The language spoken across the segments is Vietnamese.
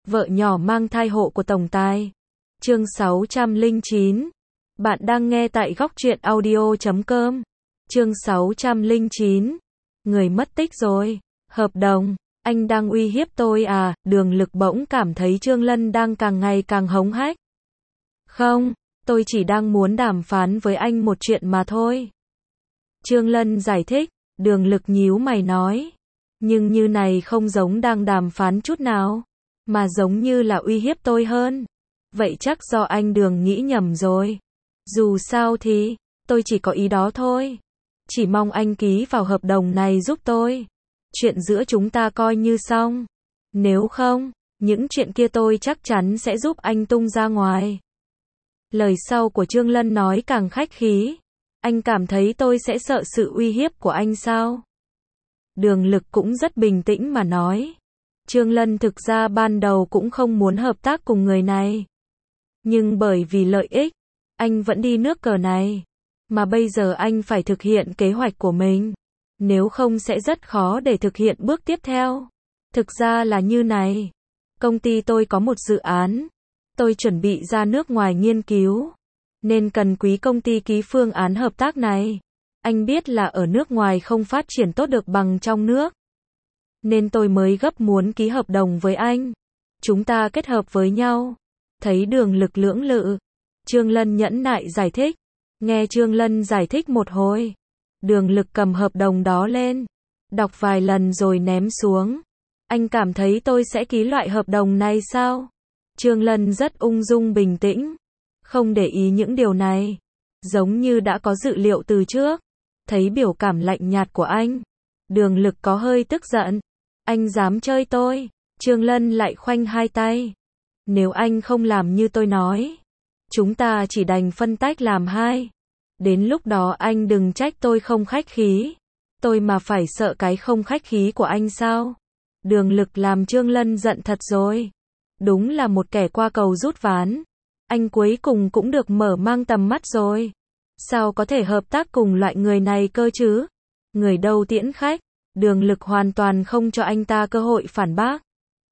Vợ nhỏ mang thai hộ của tổng tài. Chương 609. Bạn đang nghe tại góc truyện audio.com. Chương 609. Người mất tích rồi. Hợp đồng. Anh đang uy hiếp tôi à? Đường Lực bỗng cảm thấy Trương Lân đang càng ngày càng hống hách. Không, tôi chỉ đang muốn đàm phán với anh một chuyện mà thôi. Trương Lân giải thích. Đường Lực nhíu mày nói. Nhưng như này không giống đang đàm phán chút nào, mà giống như là uy hiếp tôi hơn. Vậy chắc do anh Đường nghĩ nhầm rồi. Dù sao thì, tôi chỉ có ý đó thôi. Chỉ mong anh ký vào hợp đồng này giúp tôi. Chuyện giữa chúng ta coi như xong. Nếu không, những chuyện kia tôi chắc chắn sẽ giúp anh tung ra ngoài. Lời sau của Trương Lân nói càng khách khí. Anh cảm thấy tôi sẽ sợ sự uy hiếp của anh sao? Đường Lực cũng rất bình tĩnh mà nói. Trương Lân thực ra ban đầu cũng không muốn hợp tác cùng người này. Nhưng bởi vì lợi ích, anh vẫn đi nước cờ này. Mà bây giờ anh phải thực hiện kế hoạch của mình. Nếu không sẽ rất khó để thực hiện bước tiếp theo. Thực ra là như này. Công ty tôi có một dự án. Tôi chuẩn bị ra nước ngoài nghiên cứu. Nên cần quý công ty ký phương án hợp tác này. Anh biết là ở nước ngoài không phát triển tốt được bằng trong nước. Nên tôi mới gấp muốn ký hợp đồng với anh. Chúng ta kết hợp với nhau. Thấy Đường Lực lưỡng lự. Trương Lân nhẫn nại giải thích. Nghe Trương Lân giải thích một hồi. Đường Lực cầm hợp đồng đó lên. Đọc vài lần rồi ném xuống. Anh cảm thấy tôi sẽ ký loại hợp đồng này sao? Trương Lân rất ung dung bình tĩnh. Không để ý những điều này. Giống như đã có dự liệu từ trước. Thấy biểu cảm lạnh nhạt của anh. Đường Lực có hơi tức giận. Anh dám chơi tôi. Trương Lân lại khoanh hai tay. Nếu anh không làm như tôi nói, chúng ta chỉ đành phân tách làm hai. Đến lúc đó anh đừng trách tôi không khách khí. Tôi mà phải sợ cái không khách khí của anh sao? Đường Lực làm Trương Lân giận thật rồi. Đúng là một kẻ qua cầu rút ván. Anh cuối cùng cũng được mở mang tầm mắt rồi. Sao có thể hợp tác cùng loại người này cơ chứ? Người đâu tiễn khách. Đường Lực hoàn toàn không cho anh ta cơ hội phản bác.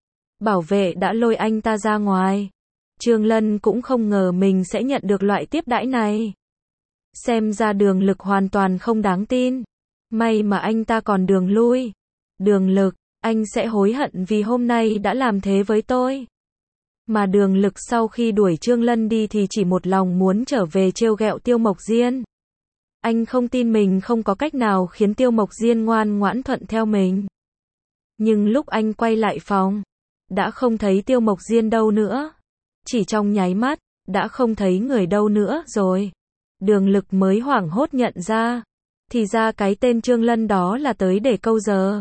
Bảo vệ đã lôi anh ta ra ngoài. Trương Lân cũng không ngờ mình sẽ nhận được loại tiếp đãi này. Xem ra Đường Lực hoàn toàn không đáng tin. May mà anh ta còn đường lui. Đường Lực, anh sẽ hối hận vì hôm nay đã làm thế với tôi. Mà Đường Lực sau khi đuổi Trương Lân đi thì chỉ một lòng muốn trở về trêu ghẹo Tiêu Mộc Diên. Anh không tin mình không có cách nào khiến Tiêu Mộc Diên ngoan ngoãn thuận theo mình. Nhưng lúc anh quay lại phòng, đã không thấy Tiêu Mộc Diên đâu nữa. Chỉ trong nháy mắt, đã không thấy người đâu nữa rồi. Đường Lực mới hoảng hốt nhận ra. Thì ra cái tên Trương Lân đó là tới để câu giờ.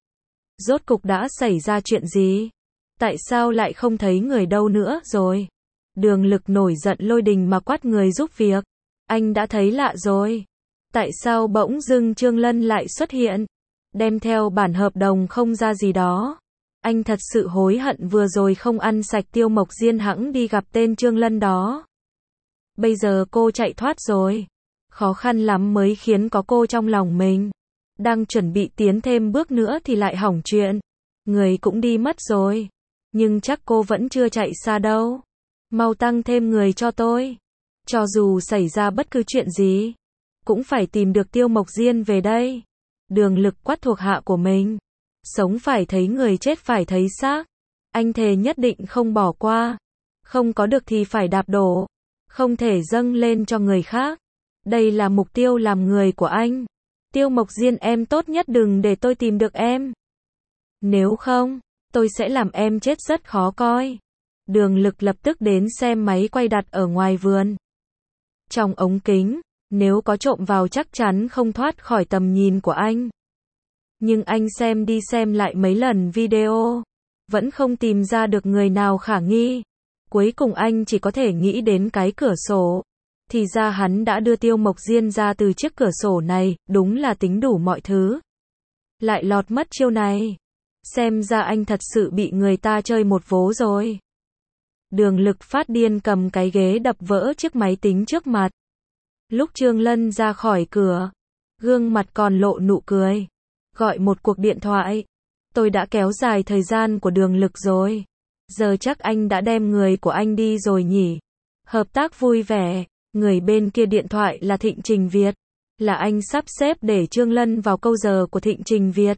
Rốt cục đã xảy ra chuyện gì? Tại sao lại không thấy người đâu nữa rồi? Đường Lực nổi giận lôi đình mà quát người giúp việc. Anh đã thấy lạ rồi. Tại sao bỗng dưng Trương Lân lại xuất hiện? Đem theo bản hợp đồng không ra gì đó. Anh thật sự hối hận vừa rồi không ăn sạch Tiêu Mộc Diên hẵng đi gặp tên Trương Lân đó. Bây giờ cô chạy thoát rồi. Khó khăn lắm mới khiến có cô trong lòng mình. Đang chuẩn bị tiến thêm bước nữa thì lại hỏng chuyện. Người cũng đi mất rồi. Nhưng chắc cô vẫn chưa chạy xa đâu. Mau tăng thêm người cho tôi. Cho dù xảy ra bất cứ chuyện gì, cũng phải tìm được Tiêu Mộc Diên về đây. Đường Lực quát thuộc hạ của mình. Sống phải thấy người, chết phải thấy xác. Anh thề nhất định không bỏ qua. Không có được thì phải đạp đổ. Không thể dâng lên cho người khác. Đây là mục tiêu làm người của anh. Tiêu Mộc Diên, em tốt nhất đừng để tôi tìm được em. Nếu không, tôi sẽ làm em chết rất khó coi. Đường Lực lập tức đến xem máy quay đặt ở ngoài vườn. Trong ống kính, nếu có trộm vào chắc chắn không thoát khỏi tầm nhìn của anh. Nhưng anh xem đi xem lại mấy lần video, vẫn không tìm ra được người nào khả nghi. Cuối cùng anh chỉ có thể nghĩ đến cái cửa sổ. Thì ra hắn đã đưa Tiêu Mộc Diên ra từ chiếc cửa sổ này, đúng là tính đủ mọi thứ. Lại lọt mất chiêu này. Xem ra anh thật sự bị người ta chơi một vố rồi. Đường Lực phát điên cầm cái ghế đập vỡ chiếc máy tính trước mặt. Lúc Trương Lân ra khỏi cửa, gương mặt còn lộ nụ cười. Gọi một cuộc điện thoại. Tôi đã kéo dài thời gian của Đường Lực rồi. Giờ chắc anh đã đem người của anh đi rồi nhỉ? Hợp tác vui vẻ. Người bên kia điện thoại là Thịnh Trình Việt. Là anh sắp xếp để Trương Lân vào câu giờ của Thịnh Trình Việt.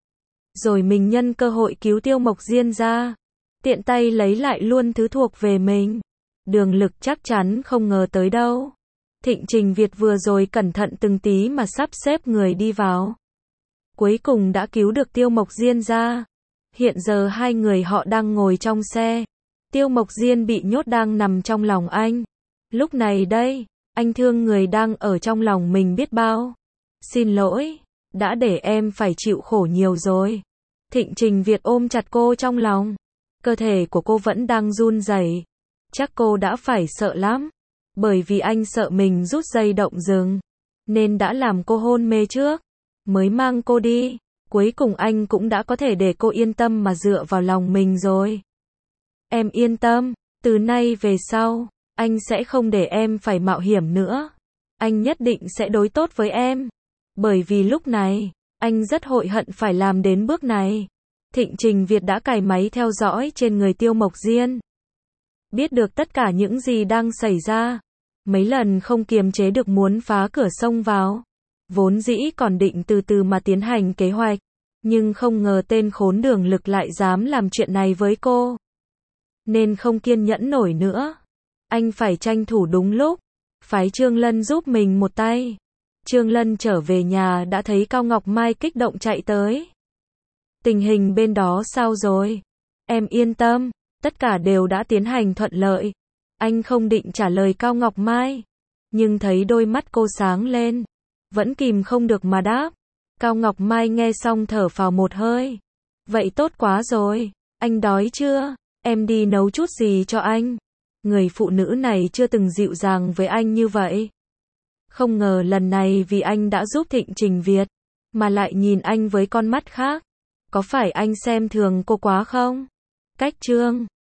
Rồi mình nhân cơ hội cứu Tiêu Mộc Diên ra. Tiện tay lấy lại luôn thứ thuộc về mình. Đường Lực chắc chắn không ngờ tới đâu. Thịnh Trình Việt vừa rồi cẩn thận từng tí mà sắp xếp người đi vào. Cuối cùng đã cứu được Tiêu Mộc Diên ra. Hiện giờ hai người họ đang ngồi trong xe. Tiêu Mộc Diên bị nhốt đang nằm trong lòng anh. Lúc này đây, anh thương người đang ở trong lòng mình biết bao. Xin lỗi, đã để em phải chịu khổ nhiều rồi. Thịnh Trình Việt ôm chặt cô trong lòng. Cơ thể của cô vẫn đang run rẩy. Chắc cô đã phải sợ lắm. Bởi vì anh sợ mình rút dây động rừng. Nên đã làm cô hôn mê trước. Mới mang cô đi. Cuối cùng anh cũng đã có thể để cô yên tâm mà dựa vào lòng mình rồi. Em yên tâm, từ nay về sau, anh sẽ không để em phải mạo hiểm nữa. Anh nhất định sẽ đối tốt với em. Bởi vì lúc này, anh rất hối hận phải làm đến bước này. Thịnh Trình Việt đã cài máy theo dõi trên người Tiêu Mộc Diên. Biết được tất cả những gì đang xảy ra. Mấy lần không kiềm chế được muốn phá cửa xông vào. Vốn dĩ còn định từ từ mà tiến hành kế hoạch. Nhưng không ngờ tên khốn Đường Lực lại dám làm chuyện này với cô. Nên không kiên nhẫn nổi nữa. Anh phải tranh thủ đúng lúc. Phái Trương Lân giúp mình một tay. Trương Lân trở về nhà đã thấy Cao Ngọc Mai kích động chạy tới. Tình hình bên đó sao rồi? Em yên tâm, tất cả đều đã tiến hành thuận lợi. Anh không định trả lời Cao Ngọc Mai. Nhưng thấy đôi mắt cô sáng lên. Vẫn kìm không được mà đáp. Cao Ngọc Mai nghe xong thở phào một hơi. Vậy tốt quá rồi. Anh đói chưa? Em đi nấu chút gì cho anh. Người phụ nữ này chưa từng dịu dàng với anh như vậy. Không ngờ lần này vì anh đã giúp Thịnh Trình Việt, mà lại nhìn anh với con mắt khác. Có phải anh xem thường cô quá không? Cách Trương